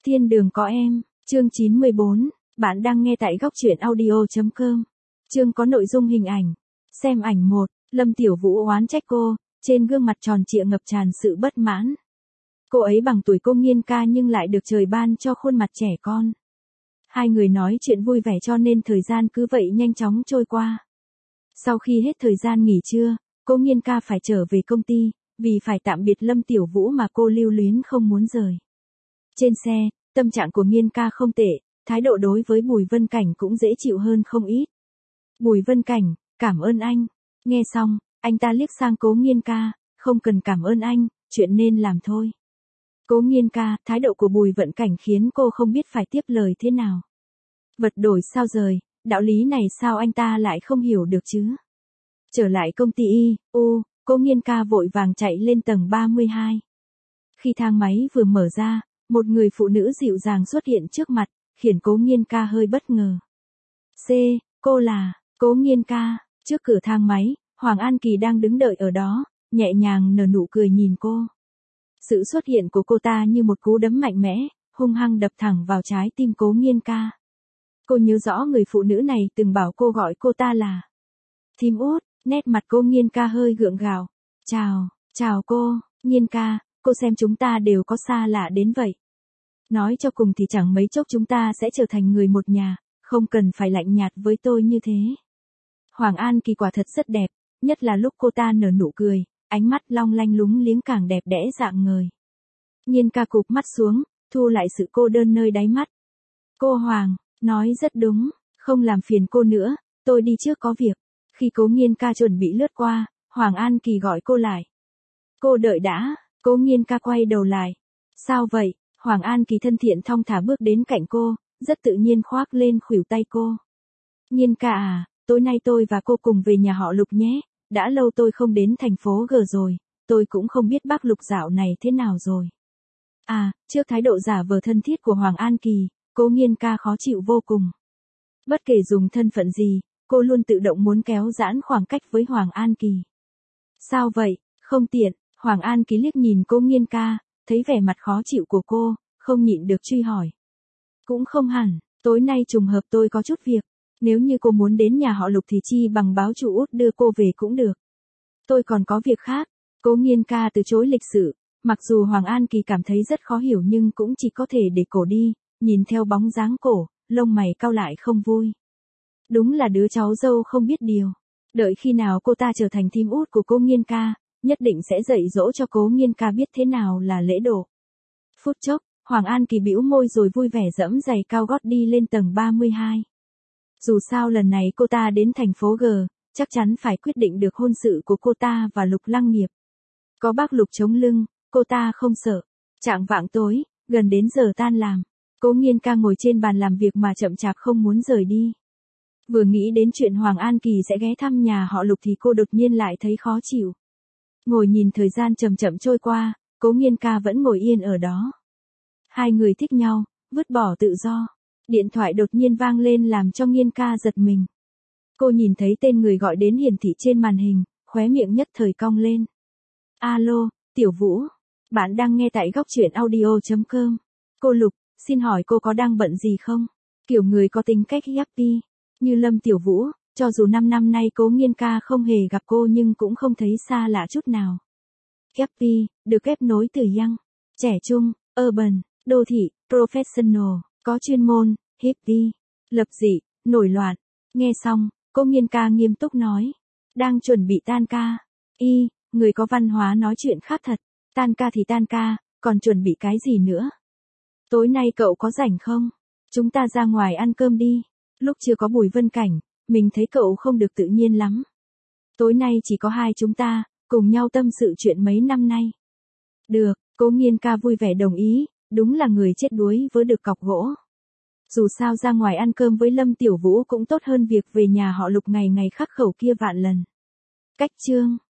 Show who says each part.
Speaker 1: Thiên đường có em, chương 94, bạn đang nghe tại góc truyện audio.com. Chương có nội dung hình ảnh. Xem ảnh 1, Lâm Tiểu Vũ oán trách cô, trên gương mặt tròn trịa ngập tràn sự bất mãn. Cô ấy bằng tuổi cô Nghiên ca nhưng lại được trời ban cho khuôn mặt trẻ con. Hai người nói chuyện vui vẻ cho nên thời gian cứ vậy nhanh chóng trôi qua. Sau khi hết thời gian nghỉ trưa, cô Nghiên ca phải trở về công ty, vì phải tạm biệt Lâm Tiểu Vũ mà cô lưu luyến không muốn rời. Trên xe, tâm trạng của Nghiên ca không tệ, thái độ đối với Bùi Vân Cảnh cũng dễ chịu hơn không ít. Bùi Vân Cảnh, cảm ơn anh. Nghe xong, anh ta liếc sang Cố Nghiên ca, không cần cảm ơn anh, chuyện nên làm thôi. Cố Nghiên ca, thái độ của Bùi Vân Cảnh khiến cô không biết phải tiếp lời thế nào. Vật đổi sao rời, đạo lý này sao anh ta lại không hiểu được chứ? Trở lại công ty Cố Nghiên ca vội vàng chạy lên tầng 32. Khi thang máy vừa mở ra, một người phụ nữ dịu dàng xuất hiện trước mặt, khiến Cố Nghiên ca hơi bất ngờ. Cô là Cố Nghiên ca. Trước cửa thang máy, Hoàng An Kỳ đang đứng đợi ở đó, nhẹ nhàng nở nụ cười nhìn cô. Sự xuất hiện của cô ta như một cú đấm mạnh mẽ, hung hăng đập thẳng vào trái tim Cố Nghiên ca. Cô nhớ rõ người phụ nữ này từng bảo cô gọi cô ta là Thím Út, nét mặt Cố Nghiên ca hơi gượng gạo. Chào cô, Nghiên ca, cô xem chúng ta đều có xa lạ đến vậy. Nói cho cùng thì chẳng mấy chốc chúng ta sẽ trở thành người một nhà, không cần phải lạnh nhạt với tôi như thế. Hoàng An Kỳ quả thật rất đẹp, nhất là lúc cô ta nở nụ cười, ánh mắt long lanh lúng liếng càng đẹp đẽ rạng ngời. Nghiên ca cụp mắt xuống, thu lại sự cô đơn nơi đáy mắt. Cô Hoàng, nói rất đúng, không làm phiền cô nữa, tôi đi trước có việc. Khi Cố Nghiên ca chuẩn bị lướt qua, Hoàng An Kỳ gọi cô lại. Cô đợi đã. Cố Nghiên ca quay đầu lại. Sao vậy? Hoàng An Kỳ thân thiện thong thả bước đến cạnh cô, rất tự nhiên khoác lên khuỷu tay cô. Nghiên ca à, tối nay tôi và cô cùng về nhà họ Lục nhé, đã lâu tôi không đến thành phố G rồi, tôi cũng không biết bác Lục dạo này thế nào rồi. Trước thái độ giả vờ thân thiết của Hoàng An Kỳ, Cố Nghiên ca khó chịu vô cùng. Bất kể dùng thân phận gì, cô luôn tự động muốn kéo giãn khoảng cách với Hoàng An Kỳ. Sao vậy, không tiện? Hoàng An Kỳ liếc nhìn Cố Nghiên ca, thấy vẻ mặt khó chịu của cô, không nhịn được truy hỏi. Cũng không hẳn, tối nay trùng hợp tôi có chút việc, nếu như cô muốn đến nhà họ Lục thì chi bằng báo chủ Út đưa cô về cũng được. Tôi còn có việc khác. Cố Nghiên ca từ chối lịch sự, mặc dù Hoàng An Kỳ cảm thấy rất khó hiểu nhưng cũng chỉ có thể để cổ đi, nhìn theo bóng dáng cổ, lông mày cau lại không vui. Đúng là đứa cháu dâu không biết điều. Đợi khi nào cô ta trở thành thím út của Cố Nghiên ca, nhất định sẽ dạy dỗ cho Cố Nghiên ca biết thế nào là lễ độ. Phút chốc, Hoàng An Kỳ bĩu môi rồi vui vẻ giẫm giày cao gót đi lên tầng 32. Dù sao lần này cô ta đến thành phố G, chắc chắn phải quyết định được hôn sự của cô ta và Lục Lăng Nghiệp. Có bác Lục chống lưng, cô ta không sợ. Chạng vạng tối, gần đến giờ tan làm, Cố Nghiên ca ngồi trên bàn làm việc mà chậm chạp không muốn rời đi. Vừa nghĩ đến chuyện Hoàng An Kỳ sẽ ghé thăm nhà họ Lục thì cô đột nhiên lại thấy khó chịu. Ngồi nhìn thời gian chậm chậm trôi qua, Cố Nghiên ca vẫn ngồi yên ở đó. Hai người thích nhau, vứt bỏ tự do. Điện thoại đột nhiên vang lên làm cho Nghiên ca giật mình. Cô nhìn thấy tên người gọi đến hiển thị trên màn hình, khóe miệng nhất thời cong lên. Alo, Tiểu Vũ. Bạn đang nghe tại góc truyện audio.com. Cô Lục, xin hỏi cô có đang bận gì không? Kiểu người có tính cách happy, như Lâm Tiểu Vũ, cho dù 5 năm nay Cố Nghiên ca không hề gặp cô nhưng cũng không thấy xa lạ chút nào. Happy, được ghép nối từ young, trẻ trung, urban, đô thị, professional, có chuyên môn, hippie, lập dị, nổi loạn. Nghe xong, Cố Nghiên ca nghiêm túc nói. Đang chuẩn bị tan ca. Người có văn hóa nói chuyện khác thật. Tan ca thì tan ca, còn chuẩn bị cái gì nữa? Tối nay cậu có rảnh không? Chúng ta ra ngoài ăn cơm đi. Lúc chưa có Bùi Vân Cảnh, mình thấy cậu không được tự nhiên lắm. Tối nay chỉ có hai chúng ta, cùng nhau tâm sự chuyện mấy năm nay. Được, Cố Nghiên ca vui vẻ đồng ý, đúng là người chết đuối với được cọc gỗ. Dù sao ra ngoài ăn cơm với Lâm Tiểu Vũ cũng tốt hơn việc về nhà họ Lục ngày ngày khắc khẩu kia vạn lần. Cách chương